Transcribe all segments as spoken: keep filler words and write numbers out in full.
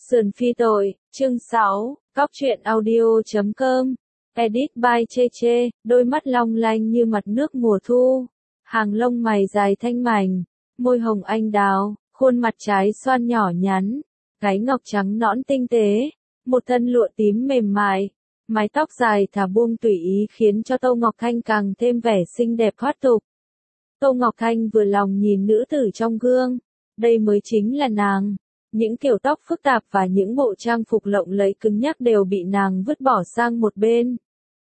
Sườn phi tội, chương sáu, Cóc truyện audio chấm com, edit by Chê Chê, đôi mắt long lanh như mặt nước mùa thu, hàng lông mày dài thanh mảnh, môi hồng anh đào, khuôn mặt trái xoan nhỏ nhắn, gáy ngọc trắng nõn tinh tế, một thân lụa tím mềm mại, mái tóc dài thả buông tùy ý khiến cho Tô Ngọc Thanh càng thêm vẻ xinh đẹp thoát tục. Tô Ngọc Thanh vừa lòng nhìn nữ tử trong gương, đây mới chính là nàng. Những kiểu tóc phức tạp và những bộ trang phục lộng lẫy cứng nhắc đều bị nàng vứt bỏ sang một bên.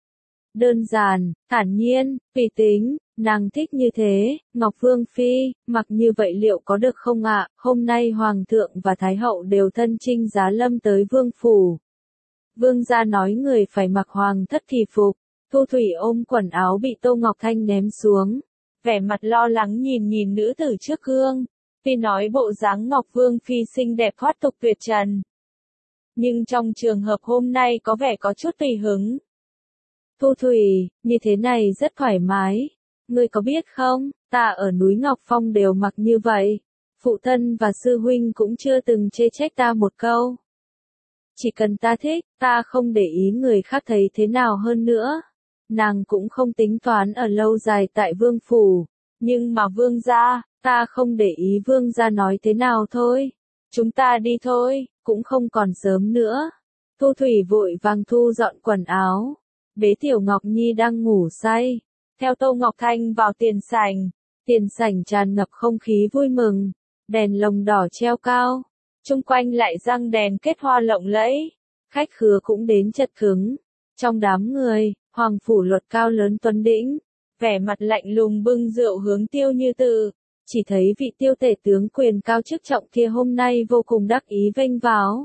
Đơn giản, thản nhiên, tùy tính, nàng thích như thế. Ngọc Vương Phi, mặc như vậy liệu có được không ạ? Hôm nay Hoàng thượng và Thái hậu đều thân chinh giá lâm tới Vương phủ. Vương gia nói người phải mặc hoàng thất thì phục. Thu Thủy ôm quần áo bị Tô Ngọc Thanh ném xuống, vẻ mặt lo lắng nhìn nhìn nữ tử trước gương. Tuy nói bộ dáng Ngọc Vương Phi xinh đẹp thoát tục tuyệt trần, nhưng trong trường hợp hôm nay có vẻ có chút tùy hứng. Thu Thủy, như thế này rất thoải mái. Ngươi có biết không, ta ở núi Ngọc Phong đều mặc như vậy. Phụ thân và sư huynh cũng chưa từng chê trách ta một câu. Chỉ cần ta thích, ta không để ý người khác thấy thế nào hơn nữa. Nàng cũng không tính toán ở lâu dài tại vương phủ, nhưng mà vương gia, ta không để ý vương gia nói thế nào thôi. Chúng ta đi thôi, cũng không còn sớm nữa. Thu Thủy vội vàng thu dọn quần áo, bế Tiểu Ngọc Nhi đang ngủ say, theo Tô Ngọc Thanh vào tiền sảnh. Tiền sảnh tràn ngập không khí vui mừng, đèn lồng đỏ treo cao, chung quanh lại răng đèn kết hoa lộng lẫy, khách khứa cũng đến chật cứng. Trong đám người, Hoàng phủ Luật cao lớn tuấn đĩnh, vẻ mặt lạnh lùng bưng rượu hướng Tiêu Như Tử. Chỉ thấy vị Tiêu tể tướng quyền cao chức trọng kia hôm nay vô cùng đắc ý vênh váo.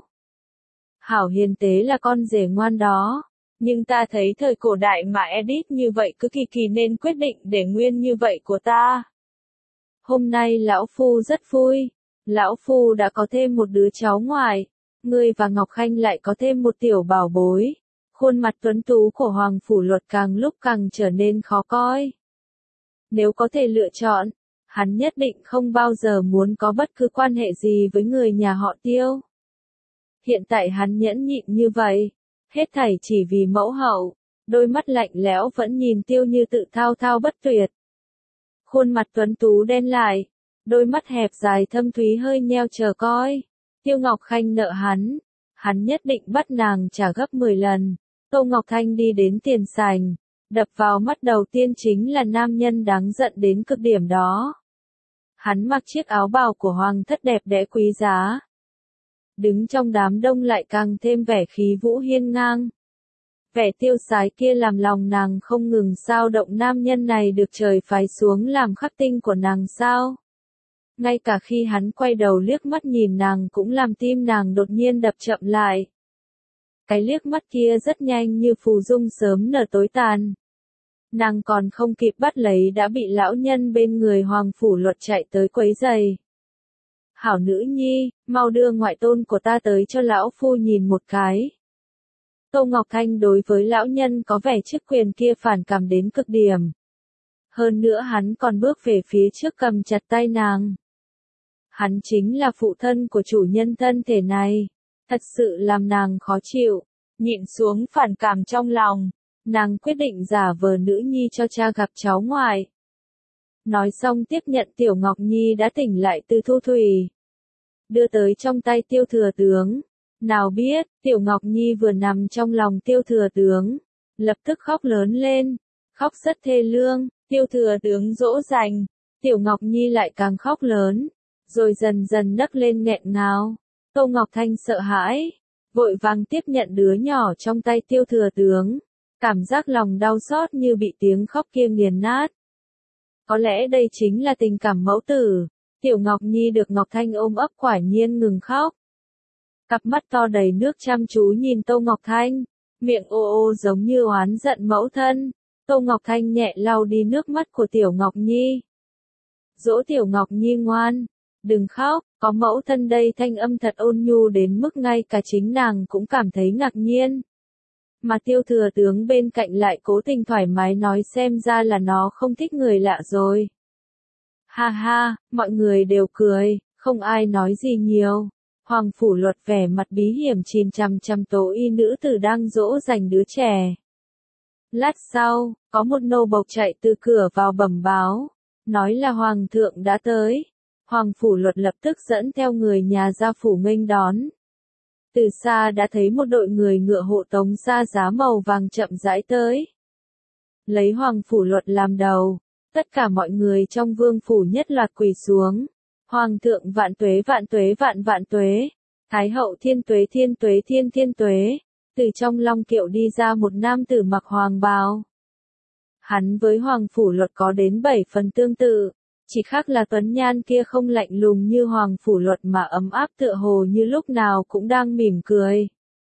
Hảo hiền tế là con rể ngoan đó, nhưng ta thấy thời cổ đại mà edit như vậy cứ kỳ kỳ nên quyết định để nguyên như vậy của ta. Hôm nay lão phu rất vui, lão phu đã có thêm một đứa cháu ngoại, ngươi và Ngọc Khanh lại có thêm một tiểu bảo bối. Khuôn mặt tuấn tú của Hoàng phủ Luật càng lúc càng trở nên khó coi. Nếu có thể lựa chọn, hắn nhất định không bao giờ muốn có bất cứ quan hệ gì với người nhà họ Tiêu. Hiện tại hắn nhẫn nhịn như vậy, hết thảy chỉ vì mẫu hậu, đôi mắt lạnh lẽo vẫn nhìn Tiêu Như Tự thao thao bất tuyệt. Khuôn mặt tuấn tú đen lại, đôi mắt hẹp dài thâm thúy hơi nheo chờ coi. Tiêu Ngọc Khanh nợ hắn, hắn nhất định bắt nàng trả gấp mười lần. Tô Ngọc Thanh đi đến tiền sảnh, đập vào mắt đầu tiên chính là nam nhân đáng giận đến cực điểm đó. Hắn mặc chiếc áo bào của hoàng thất đẹp đẽ quý giá, đứng trong đám đông lại càng thêm vẻ khí vũ hiên ngang. Vẻ tiêu sái kia làm lòng nàng không ngừng sao động. Nam nhân này được trời phái xuống làm khắc tinh của nàng sao? Ngay cả khi hắn quay đầu liếc mắt nhìn nàng cũng làm tim nàng đột nhiên đập chậm lại. Cái liếc mắt kia rất nhanh như phù dung sớm nở tối tàn. Nàng còn không kịp bắt lấy đã bị lão nhân bên người Hoàng phủ Luật chạy tới quấy giày. Hảo nữ nhi, mau đưa ngoại tôn của ta tới cho lão phu nhìn một cái. Tô Ngọc Thanh đối với lão nhân có vẻ chức quyền kia phản cảm đến cực điểm. Hơn nữa hắn còn bước về phía trước cầm chặt tay nàng. Hắn chính là phụ thân của chủ nhân thân thể này. Thật sự làm nàng khó chịu, nhịn xuống phản cảm trong lòng, nàng quyết định giả vờ nữ nhi cho cha gặp cháu ngoại. Nói xong tiếp nhận Tiểu Ngọc Nhi đã tỉnh lại từ Thu Thủy, đưa tới trong tay Tiêu thừa tướng. Nào biết, Tiểu Ngọc Nhi vừa nằm trong lòng Tiêu thừa tướng, lập tức khóc lớn lên, khóc rất thê lương. Tiêu thừa tướng dỗ dành, Tiểu Ngọc Nhi lại càng khóc lớn, rồi dần dần nấc lên nghẹn ngào. Tô Ngọc Thanh sợ hãi, vội vàng tiếp nhận đứa nhỏ trong tay Tiêu thừa tướng, cảm giác lòng đau xót như bị tiếng khóc kia nghiền nát. Có lẽ đây chính là tình cảm mẫu tử. Tiểu Ngọc Nhi được Ngọc Thanh ôm ấp quả nhiên ngừng khóc. Cặp mắt to đầy nước chăm chú nhìn Tô Ngọc Thanh, miệng ô ô giống như oán giận mẫu thân. Tô Ngọc Thanh nhẹ lau đi nước mắt của Tiểu Ngọc Nhi, dỗ Tiểu Ngọc Nhi ngoan, đừng khóc. Có mẫu thân đây thanh âm thật ôn nhu đến mức ngay cả chính nàng cũng cảm thấy ngạc nhiên. Mà Tiêu thừa tướng bên cạnh lại cố tình thoải mái nói xem ra là nó không thích người lạ rồi. Ha ha, mọi người đều cười, không ai nói gì nhiều. Hoàng Phủ Luật vẻ mặt bí hiểm nhìn chằm chằm tố y nữ tử đang dỗ dành đứa trẻ. Lát sau, có một nô bộc chạy từ cửa vào bẩm báo, nói là Hoàng thượng đã tới. Hoàng Phủ Luật lập tức dẫn theo người nhà ra phủ nghênh đón. Từ xa đã thấy một đội người ngựa hộ tống xa giá màu vàng chậm rãi tới. Lấy Hoàng Phủ Luật làm đầu, tất cả mọi người trong vương phủ nhất loạt quỳ xuống. Hoàng thượng vạn tuế vạn tuế vạn vạn tuế, Thái hậu thiên tuế thiên tuế thiên thiên tuế. Từ trong long kiệu đi ra một nam tử mặc hoàng bào. Hắn với Hoàng Phủ Luật có đến bảy phần tương tự, chỉ khác là tuấn nhan kia không lạnh lùng như Hoàng Phủ Luật mà ấm áp tựa hồ như lúc nào cũng đang mỉm cười.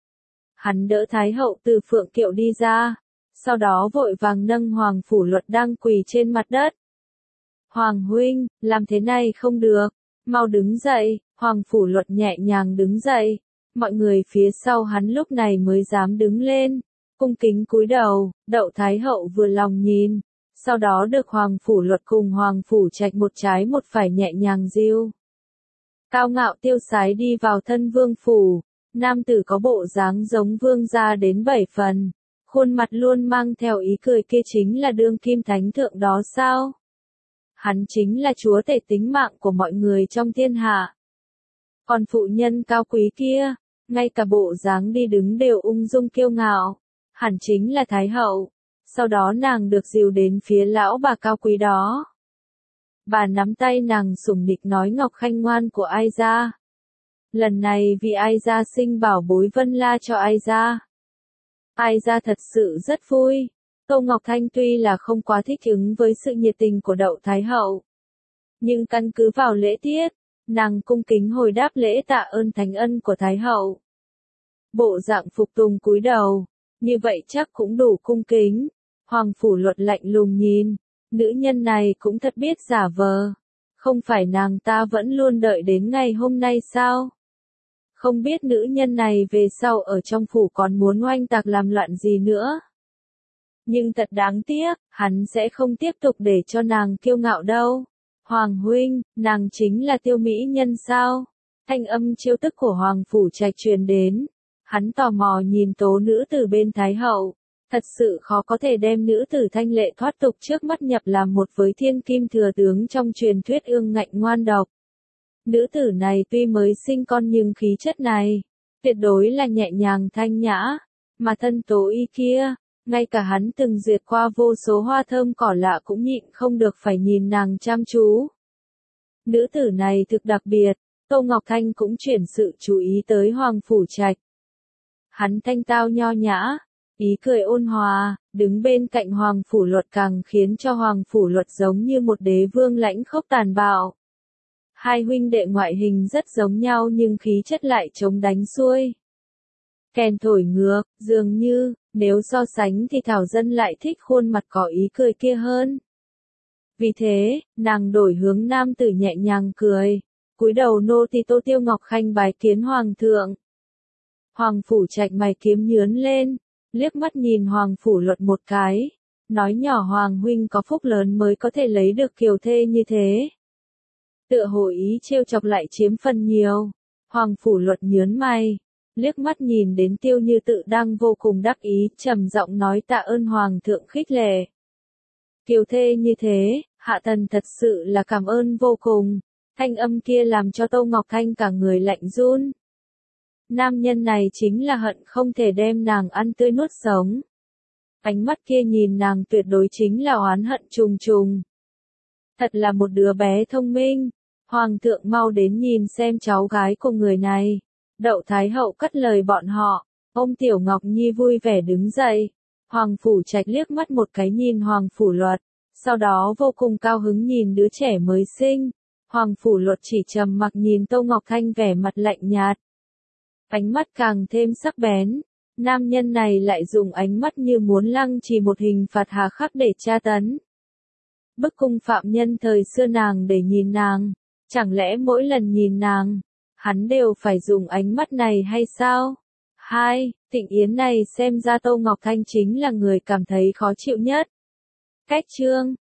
Hắn đỡ Thái hậu từ phượng kiệu đi ra, sau đó vội vàng nâng Hoàng Phủ Luật đang quỳ trên mặt đất. Hoàng huynh, làm thế này không được, mau đứng dậy. Hoàng Phủ Luật nhẹ nhàng đứng dậy, mọi người phía sau hắn lúc này mới dám đứng lên, cung kính cúi đầu. Đậu Thái hậu vừa lòng nhìn, sau đó được Hoàng Phủ Luật cùng Hoàng Phủ Trạch một trái một phải nhẹ nhàng dìu. Cao ngạo tiêu sái đi vào thân vương phủ, nam tử có bộ dáng giống vương gia đến bảy phần, khuôn mặt luôn mang theo ý cười kia chính là đương kim thánh thượng đó sao? Hắn chính là chúa tể tính mạng của mọi người trong thiên hạ. Còn phụ nhân cao quý kia, ngay cả bộ dáng đi đứng đều ung dung kiêu ngạo, hẳn chính là Thái hậu. Sau đó nàng được dìu đến phía lão bà cao quý đó. Bà nắm tay nàng sủng nịch nói Ngọc Khanh ngoan của ai ra. Lần này vì ai ra sinh bảo bối Vân La cho ai ra. Ai ra thật sự rất vui. Tô Ngọc Thanh tuy là không quá thích ứng với sự nhiệt tình của Đậu Thái hậu, nhưng căn cứ vào lễ tiết, nàng cung kính hồi đáp lễ tạ ơn thánh ân của Thái hậu. Bộ dạng phục tùng cúi đầu, như vậy chắc cũng đủ cung kính. Hoàng Phủ Luật lạnh lùng nhìn, nữ nhân này cũng thật biết giả vờ. Không phải nàng ta vẫn luôn đợi đến ngày hôm nay sao? Không biết nữ nhân này về sau ở trong phủ còn muốn oanh tạc làm loạn gì nữa. Nhưng thật đáng tiếc, hắn sẽ không tiếp tục để cho nàng kiêu ngạo đâu. Hoàng huynh, nàng chính là Tiêu mỹ nhân sao? Thanh âm trêu tức của Hoàng Phủ Trạch truyền đến. Hắn tò mò nhìn tố nữ tử bên Thái hậu. Thật sự khó có thể đem nữ tử thanh lệ thoát tục trước mắt nhập làm một với thiên kim thừa tướng trong truyền thuyết ương ngạnh ngoan độc. Nữ tử này tuy mới sinh con nhưng khí chất này, tuyệt đối là nhẹ nhàng thanh nhã, mà thân tố y kia, ngay cả hắn từng duyệt qua vô số hoa thơm cỏ lạ cũng nhịn không được phải nhìn nàng chăm chú. Nữ tử này thực đặc biệt, Tô Ngọc Thanh cũng chuyển sự chú ý tới Hoàng Phủ Trạch. Hắn thanh tao nho nhã, ý cười ôn hòa, đứng bên cạnh Hoàng Phủ Luật càng khiến cho Hoàng Phủ Luật giống như một đế vương lãnh khốc tàn bạo. Hai huynh đệ ngoại hình rất giống nhau nhưng khí chất lại chống đánh xuôi. Kèn thổi ngược, dường như, nếu so sánh thì Thảo Dân lại thích khuôn mặt có ý cười kia hơn. Vì thế, nàng đổi hướng nam tử nhẹ nhàng cười, cúi đầu nô tỳ Tô Tiêu Ngọc Khanh bái kiến Hoàng thượng. Hoàng Phủ Trạch mày kiếm nhướn lên, liếc mắt nhìn Hoàng Phủ Luật một cái, nói nhỏ Hoàng huynh có phúc lớn mới có thể lấy được kiều thê như thế. Tựa hồ ý trêu chọc lại chiếm phần nhiều. Hoàng Phủ Luật nhớn mày, liếc mắt nhìn đến Tiêu Như Tự đang vô cùng đắc ý, trầm giọng nói tạ ơn Hoàng thượng khích lệ. Kiều thê như thế, hạ thần thật sự là cảm ơn vô cùng. Thanh âm kia làm cho Tô Ngọc Thanh cả người lạnh run. Nam nhân này chính là hận không thể đem nàng ăn tươi nuốt sống. Ánh mắt kia nhìn nàng tuyệt đối chính là oán hận trùng trùng. Thật là một đứa bé thông minh. Hoàng thượng mau đến nhìn xem cháu gái của người này. Đậu Thái hậu cất lời bọn họ. Ôm Tiểu Ngọc Nhi vui vẻ đứng dậy. Hoàng Phủ Trạch liếc mắt một cái nhìn Hoàng Phủ Luật. Sau đó vô cùng cao hứng nhìn đứa trẻ mới sinh. Hoàng Phủ Luật chỉ trầm mặc nhìn Tô Ngọc Thanh vẻ mặt lạnh nhạt. Ánh mắt càng thêm sắc bén. Nam nhân này lại dùng ánh mắt như muốn lăng trì một hình phạt hà khắc để tra tấn. Bức cung phạm nhân thời xưa nàng để nhìn nàng. Chẳng lẽ mỗi lần nhìn nàng, hắn đều phải dùng ánh mắt này hay sao? Hai, Tịnh Yến này xem ra Tô Ngọc Thanh chính là người cảm thấy khó chịu nhất. Cách chương